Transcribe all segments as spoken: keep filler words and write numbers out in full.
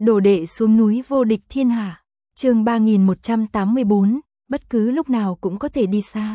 Đồ đệ xuống núi vô địch thiên hạ. Chương ba nghìn một trăm tám mươi bốn, bất cứ lúc nào cũng có thể đi xa.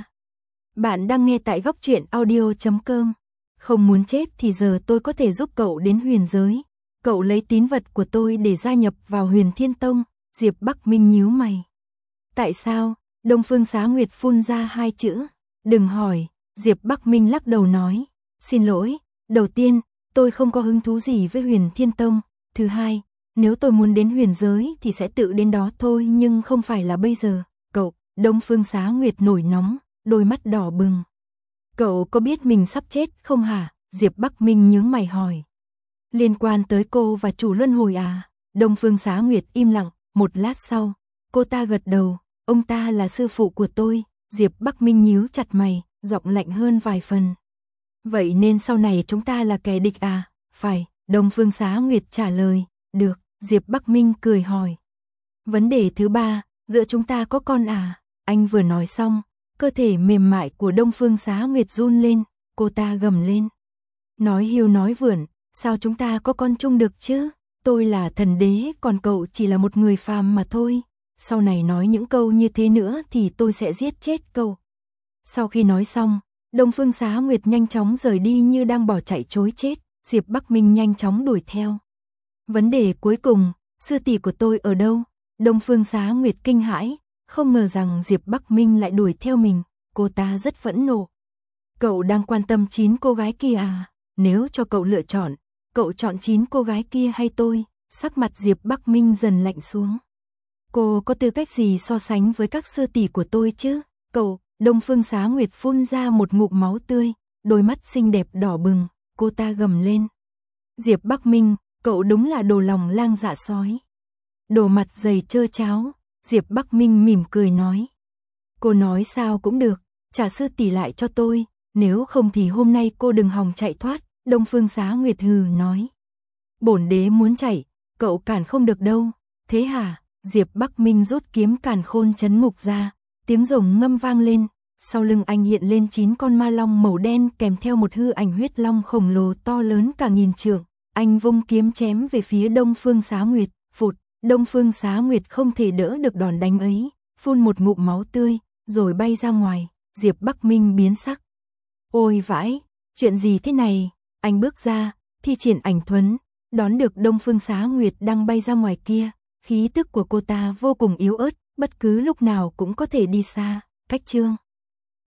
Bạn đang nghe tại góc truyện audio chấm com. Không muốn chết thì giờ tôi có thể giúp cậu đến huyền giới. Cậu lấy tín vật của tôi để gia nhập vào Huyền Thiên Tông. Diệp Bắc Minh nhíu mày. Tại sao? Đông Phương Xá Nguyệt phun ra hai chữ. Đừng hỏi. Diệp Bắc Minh lắc đầu nói. Xin lỗi. Đầu tiên, tôi không có hứng thú gì với Huyền Thiên Tông. Thứ hai, nếu tôi muốn đến huyền giới thì sẽ tự đến đó thôi, nhưng không phải là bây giờ. Cậu, Đông Phương Xá Nguyệt nổi nóng, đôi mắt đỏ bừng. Cậu có biết mình sắp chết không hả? Diệp Bắc Minh nhướng mày hỏi. Liên quan tới cô và chủ luân hồi à? Đông Phương Xá Nguyệt im lặng, một lát sau, cô ta gật đầu. Ông ta là sư phụ của tôi. Diệp Bắc Minh nhíu chặt mày, giọng lạnh hơn vài phần. Vậy nên sau này chúng ta là kẻ địch à? Phải, Đông Phương Xá Nguyệt trả lời. Được, Diệp Bắc Minh cười hỏi. Vấn đề thứ ba, giữa chúng ta có con à? Anh vừa nói xong, cơ thể mềm mại của Đông Phương Xá Nguyệt run lên, cô ta gầm lên. Nói hiu nói vượn, sao chúng ta có con chung được chứ? Tôi là thần đế, còn cậu chỉ là một người phàm mà thôi. Sau này nói những câu như thế nữa thì tôi sẽ giết chết cậu. Sau khi nói xong, Đông Phương Xá Nguyệt nhanh chóng rời đi như đang bỏ chạy trối chết. Diệp Bắc Minh nhanh chóng đuổi theo. Vấn đề cuối cùng, sư tỷ của tôi ở đâu? Đông Phương Xá Nguyệt kinh hãi, không ngờ rằng Diệp Bắc Minh lại đuổi theo mình, cô ta rất phẫn nộ. Cậu đang quan tâm chín cô gái kia à? Nếu cho cậu lựa chọn, cậu chọn chín cô gái kia hay tôi? Sắc mặt Diệp Bắc Minh dần lạnh xuống. Cô có tư cách gì so sánh với các sư tỷ của tôi chứ? Cậu, Đông Phương Xá Nguyệt phun ra một ngụm máu tươi, đôi mắt xinh đẹp đỏ bừng, cô ta gầm lên. Diệp Bắc Minh, cậu đúng là đồ lòng lang dạ sói. Đồ mặt dày trơ cháo, Diệp Bắc Minh mỉm cười nói. Cô nói sao cũng được, trả sư tỷ lại cho tôi, nếu không thì hôm nay cô đừng hòng chạy thoát. Đông Phương Xá Nguyệt hừ nói. Bổn đế muốn chạy, cậu cản không được đâu. Thế hả? Diệp Bắc Minh rút kiếm càn khôn trấn ngục ra, tiếng rồng ngâm vang lên, sau lưng anh hiện lên chín con ma long màu đen kèm theo một hư ảnh huyết long khổng lồ to lớn cả nghìn trượng. Anh vung kiếm chém về phía Đông Phương Xá Nguyệt, phụt, Đông Phương Xá Nguyệt không thể đỡ được đòn đánh ấy, phun một ngụm máu tươi, rồi bay ra ngoài. Diệp Bắc Minh biến sắc. Ôi vãi, chuyện gì thế này? Anh bước ra, thi triển ảnh thuẫn, đón được Đông Phương Xá Nguyệt đang bay ra ngoài kia. Khí tức của cô ta vô cùng yếu ớt, bất cứ lúc nào cũng có thể đi xa. Cách chương